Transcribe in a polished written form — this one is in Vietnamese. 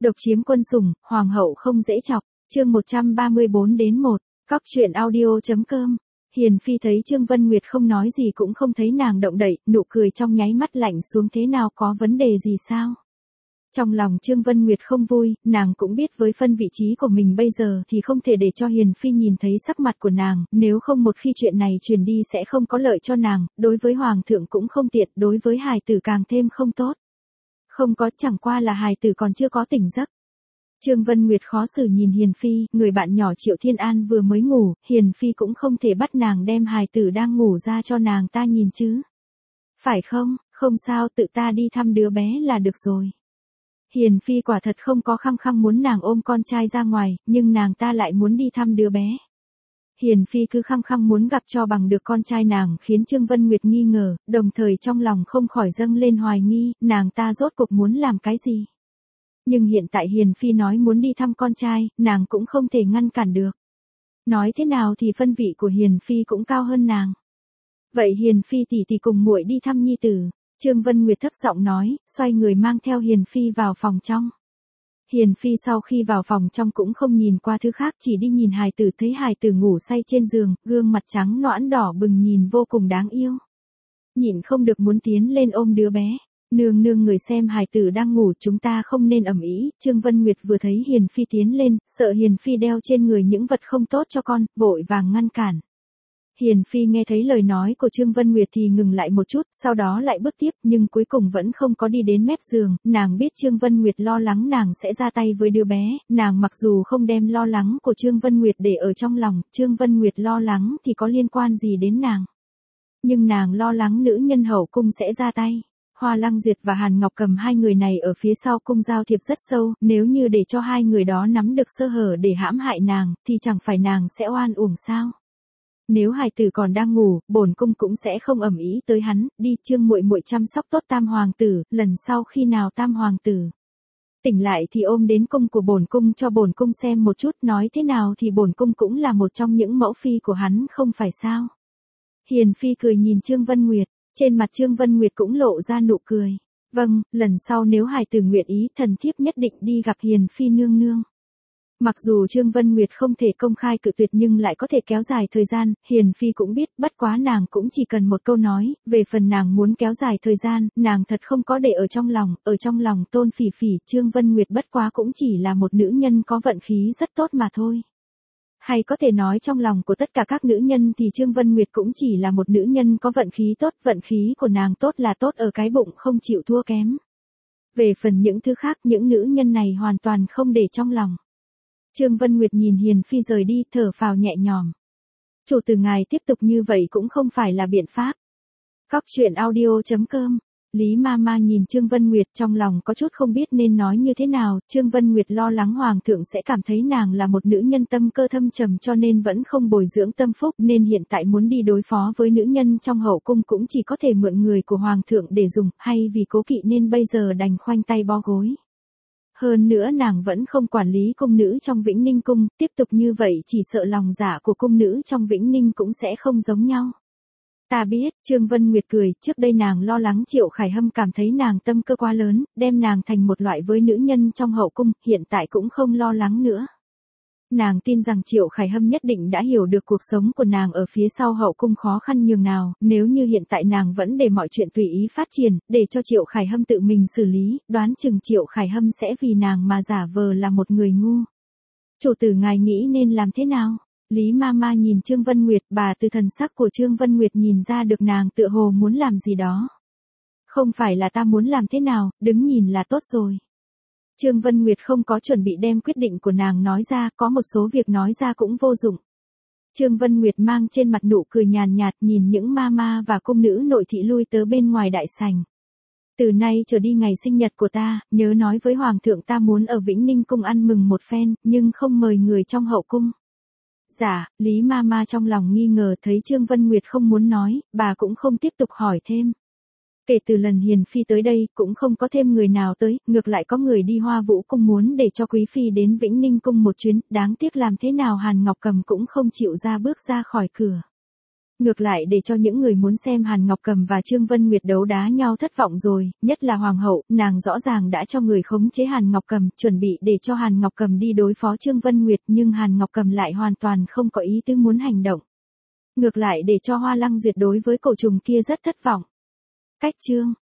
Độc chiếm quân sủng, hoàng hậu không dễ chọc. Chương 134-1. Cóc truyện audio.com. Hiền phi thấy Trương Vân Nguyệt không nói gì cũng không thấy nàng động đậy, nụ cười trong nháy mắt lạnh xuống, thế nào, có vấn đề gì sao? Trong lòng Trương Vân Nguyệt không vui, nàng cũng biết với phân vị trí của mình bây giờ thì không thể để cho Hiền phi nhìn thấy sắc mặt của nàng, nếu không một khi chuyện này truyền đi sẽ không có lợi cho nàng, đối với hoàng thượng cũng không tiện, đối với hài tử càng thêm không tốt. Không có, chẳng qua là hài tử còn chưa có tỉnh giấc. Trương Vân Nguyệt khó xử nhìn Hiền phi, người bạn nhỏ Triệu Thiên An vừa mới ngủ, Hiền phi cũng không thể bắt nàng đem hài tử đang ngủ ra cho nàng ta nhìn chứ. Phải không, không sao, tự ta đi thăm đứa bé là được rồi. Hiền phi quả thật không có khăng khăng muốn nàng ôm con trai ra ngoài, nhưng nàng ta lại muốn đi thăm đứa bé. Hiền phi cứ khăng khăng muốn gặp cho bằng được con trai nàng, khiến Trương Vân Nguyệt nghi ngờ, đồng thời trong lòng không khỏi dâng lên hoài nghi, nàng ta rốt cuộc muốn làm cái gì. Nhưng hiện tại Hiền phi nói muốn đi thăm con trai, nàng cũng không thể ngăn cản được. Nói thế nào thì phân vị của Hiền phi cũng cao hơn nàng. Vậy Hiền phi tỷ tỷ cùng muội đi thăm nhi tử. Trương Vân Nguyệt thấp giọng nói, xoay người mang theo Hiền phi vào phòng trong. Hiền phi sau khi vào phòng trong cũng không nhìn qua thứ khác, chỉ đi nhìn hài tử, thấy hài tử ngủ say trên giường, gương mặt trắng nõn đỏ bừng nhìn vô cùng đáng yêu. Nhịn không được muốn tiến lên ôm đứa bé. Nương nương, người xem hài tử đang ngủ, chúng ta không nên ầm ĩ. Trương Vân Nguyệt vừa thấy Hiền phi tiến lên, sợ Hiền phi đeo trên người những vật không tốt cho con, vội vàng ngăn cản. Hiền phi nghe thấy lời nói của Trương Vân Nguyệt thì ngừng lại một chút, sau đó lại bước tiếp, nhưng cuối cùng vẫn không có đi đến mép giường. Nàng biết Trương Vân Nguyệt lo lắng nàng sẽ ra tay với đứa bé, nàng mặc dù không đem lo lắng của Trương Vân Nguyệt để ở trong lòng, Trương Vân Nguyệt lo lắng thì có liên quan gì đến nàng. Nhưng nàng lo lắng nữ nhân hậu cung sẽ ra tay. Hoa Lăng Duyệt và Hàn Ngọc Cầm, hai người này ở phía sau cung giao thiệp rất sâu, nếu như để cho hai người đó nắm được sơ hở để hãm hại nàng, thì chẳng phải nàng sẽ oan uổng sao? Nếu hài tử còn đang ngủ, bổn cung cũng sẽ không ầm ĩ tới hắn, đi Trương muội muội chăm sóc tốt tam hoàng tử, lần sau khi nào tam hoàng tử tỉnh lại thì ôm đến cung của bổn cung cho bổn cung xem một chút, nói thế nào thì bổn cung cũng là một trong những mẫu phi của hắn, không phải sao? Hiền phi cười nhìn Trương Vân Nguyệt, trên mặt Trương Vân Nguyệt cũng lộ ra nụ cười. Vâng, lần sau nếu hài tử nguyện ý, thần thiếp nhất định đi gặp Hiền phi nương nương. Mặc dù Trương Vân Nguyệt không thể công khai cự tuyệt nhưng lại có thể kéo dài thời gian, Hiền phi cũng biết, bất quá nàng cũng chỉ cần một câu nói, về phần nàng muốn kéo dài thời gian, nàng thật không có để ở trong lòng Tôn Phỉ Phỉ, Trương Vân Nguyệt bất quá cũng chỉ là một nữ nhân có vận khí rất tốt mà thôi. Hay có thể nói trong lòng của tất cả các nữ nhân thì Trương Vân Nguyệt cũng chỉ là một nữ nhân có vận khí tốt, vận khí của nàng tốt là tốt ở cái bụng không chịu thua kém. Về phần những thứ khác, những nữ nhân này hoàn toàn không để trong lòng. Trương Vân Nguyệt nhìn Hiền phi rời đi, thở phào nhẹ nhõm. Chủ tử ngài tiếp tục như vậy cũng không phải là biện pháp. Cóc truyện audio.com. Lý Mama nhìn Trương Vân Nguyệt, trong lòng có chút không biết nên nói như thế nào. Trương Vân Nguyệt lo lắng hoàng thượng sẽ cảm thấy nàng là một nữ nhân tâm cơ thâm trầm cho nên vẫn không bồi dưỡng tâm phúc, nên hiện tại muốn đi đối phó với nữ nhân trong hậu cung cũng chỉ có thể mượn người của hoàng thượng để dùng, hay vì cố kỵ nên bây giờ đành khoanh tay bó gối. Hơn nữa nàng vẫn không quản lý cung nữ trong Vĩnh Ninh cung, tiếp tục như vậy chỉ sợ lòng dạ của cung nữ trong Vĩnh Ninh cũng sẽ không giống nhau. Ta biết, Trương Vân Nguyệt cười, trước đây nàng lo lắng Triệu Khải Hâm cảm thấy nàng tâm cơ quá lớn, đem nàng thành một loại với nữ nhân trong hậu cung, hiện tại cũng không lo lắng nữa. Nàng tin rằng Triệu Khải Hâm nhất định đã hiểu được cuộc sống của nàng ở phía sau hậu cung khó khăn nhường nào, nếu như hiện tại nàng vẫn để mọi chuyện tùy ý phát triển, để cho Triệu Khải Hâm tự mình xử lý, đoán chừng Triệu Khải Hâm sẽ vì nàng mà giả vờ là một người ngu. Chủ tử ngài nghĩ nên làm thế nào? Lý Mama nhìn Trương Vân Nguyệt, bà từ thần sắc của Trương Vân Nguyệt nhìn ra được nàng tựa hồ muốn làm gì đó. Không phải là ta muốn làm thế nào, đứng nhìn là tốt rồi. Trương Vân Nguyệt không có chuẩn bị đem quyết định của nàng nói ra, có một số việc nói ra cũng vô dụng. Trương Vân Nguyệt mang trên mặt nụ cười nhàn nhạt nhìn những mama và cung nữ nội thị lui tới bên ngoài đại sảnh. Từ nay trở đi ngày sinh nhật của ta, nhớ nói với hoàng thượng ta muốn ở Vĩnh Ninh cung ăn mừng một phen, nhưng không mời người trong hậu cung. Dạ, Lý Mama trong lòng nghi ngờ, thấy Trương Vân Nguyệt không muốn nói, bà cũng không tiếp tục hỏi thêm. Kể từ lần Hiền phi tới đây, cũng không có thêm người nào tới, ngược lại có người đi Hoa Vũ cung muốn để cho quý phi đến Vĩnh Ninh cung một chuyến, đáng tiếc làm thế nào Hàn Ngọc Cầm cũng không chịu ra bước ra khỏi cửa. Ngược lại để cho những người muốn xem Hàn Ngọc Cầm và Trương Vân Nguyệt đấu đá nhau thất vọng rồi, nhất là Hoàng hậu, nàng rõ ràng đã cho người khống chế Hàn Ngọc Cầm, chuẩn bị để cho Hàn Ngọc Cầm đi đối phó Trương Vân Nguyệt, nhưng Hàn Ngọc Cầm lại hoàn toàn không có ý tứ muốn hành động. Ngược lại để cho Hoa Lăng Duyệt đối với cổ trùng kia rất thất vọng. Cách chương